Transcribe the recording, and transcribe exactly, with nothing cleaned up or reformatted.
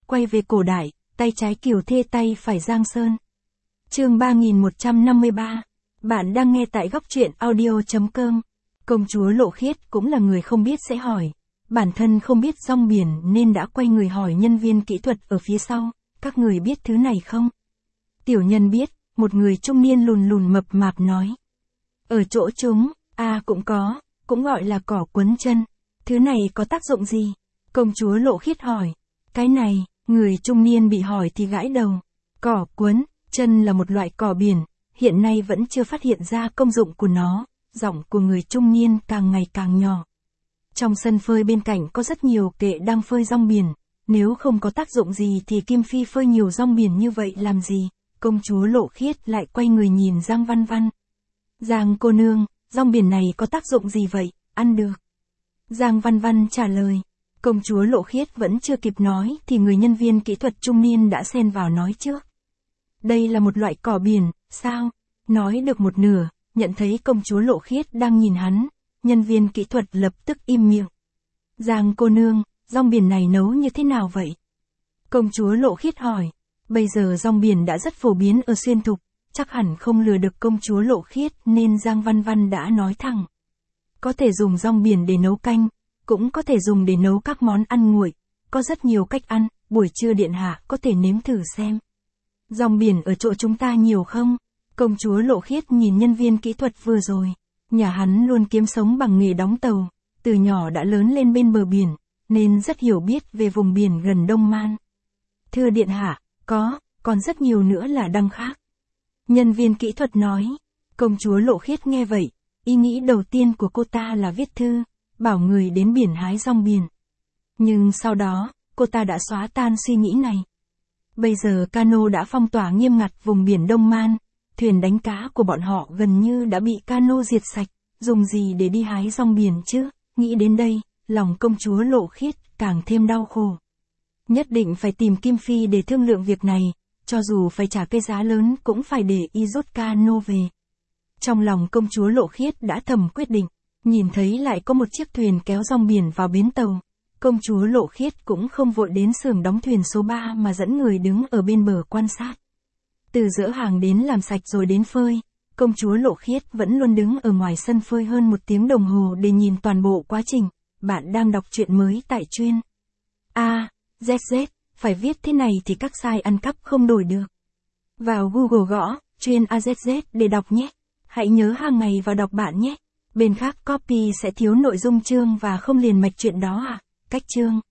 quay về cổ đại, tay trái Kiều Thê tay phải Giang Sơn. Chương ba nghìn một trăm năm mươi ba. Bạn đang nghe tại góc truyện audio chấm com. Công chúa Lộ Khiết cũng là người không biết sẽ hỏi. Bản thân không biết rong biển nên đã quay người hỏi nhân viên kỹ thuật ở phía sau, các người biết thứ này không? Tiểu nhân biết, một người trung niên lùn lùn mập mạp nói. Ở chỗ chúng, à cũng có, cũng gọi là cỏ quấn chân. Thứ này có tác dụng gì? Công chúa Lộ Khiết hỏi. Cái này, người trung niên bị hỏi thì gãi đầu. Cỏ quấn chân là một loại cỏ biển, hiện nay vẫn chưa phát hiện ra công dụng của nó. Giọng của người trung niên càng ngày càng nhỏ. Trong sân phơi bên cạnh có rất nhiều kệ đang phơi rong biển. Nếu không có tác dụng gì thì Kim Phi phơi nhiều rong biển như vậy làm gì? Công chúa Lộ Khiết lại quay người nhìn Giang Văn Văn. Giang cô nương, rong biển này có tác dụng gì vậy? Ăn được. Giang Văn Văn trả lời. Công chúa Lộ Khiết vẫn chưa kịp nói thì người nhân viên kỹ thuật trung niên đã xen vào nói trước. Đây là một loại cỏ biển, sao? Nói được một nửa, nhận thấy công chúa Lộ Khiết đang nhìn hắn, nhân viên kỹ thuật lập tức im miệng. Giang cô nương, rong biển này nấu như thế nào vậy? Công chúa Lộ Khiết hỏi. Bây giờ rong biển đã rất phổ biến ở Xuyên Thục, chắc hẳn không lừa được công chúa Lộ Khiết nên Giang Văn Văn đã nói thẳng. Có thể dùng rong biển để nấu canh, cũng có thể dùng để nấu các món ăn nguội, có rất nhiều cách ăn, buổi trưa điện hạ có thể nếm thử xem. Rong biển ở chỗ chúng ta nhiều không? Công chúa Lộ Khiết nhìn nhân viên kỹ thuật vừa rồi, nhà hắn luôn kiếm sống bằng nghề đóng tàu, từ nhỏ đã lớn lên bên bờ biển, nên rất hiểu biết về vùng biển gần Đông Man. Thưa điện hạ, có, còn rất nhiều nữa là đăng khác. Nhân viên kỹ thuật nói. Công chúa Lộ Khiết nghe vậy, ý nghĩ đầu tiên của cô ta là viết thư, bảo người đến biển hái rong biển. Nhưng sau đó, cô ta đã xóa tan suy nghĩ này. Bây giờ cano đã phong tỏa nghiêm ngặt vùng biển Đông Man, thuyền đánh cá của bọn họ gần như đã bị cano diệt sạch, dùng gì để đi hái rong biển chứ? Nghĩ đến đây, lòng công chúa Lộ Khiết càng thêm đau khổ. Nhất định phải tìm Kim Phi để thương lượng việc này, cho dù phải trả cái giá lớn cũng phải để y rút cano về. Trong lòng công chúa Lộ Khiết đã thầm quyết định, nhìn thấy lại có một chiếc thuyền kéo rong biển vào bến tàu. Công chúa Lộ Khiết cũng không vội đến xưởng đóng thuyền số ba mà dẫn người đứng ở bên bờ quan sát. Từ dỡ hàng đến làm sạch rồi đến phơi, công chúa Lộ Khiết vẫn luôn đứng ở ngoài sân phơi hơn một tiếng đồng hồ để nhìn toàn bộ quá trình. Bạn đang đọc truyện mới tại chuyên A Z Z, phải viết thế này thì các sai ăn cắp không đổi được. Vào Google gõ chuyên A Z Z để đọc nhé. Hãy nhớ hàng ngày vào đọc bạn nhé. Bên khác copy sẽ thiếu nội dung chương và không liền mạch chuyện đó à? Cách chương